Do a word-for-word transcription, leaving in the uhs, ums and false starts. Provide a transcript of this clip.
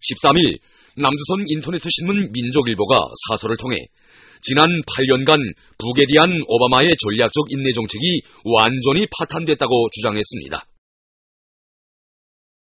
십삼 일 남조선 인터넷 신문 민족일보가 사설을 통해 지난 팔 년간 북에 대한 오바마의 전략적 인내 정책이 완전히 파탄됐다고 주장했습니다.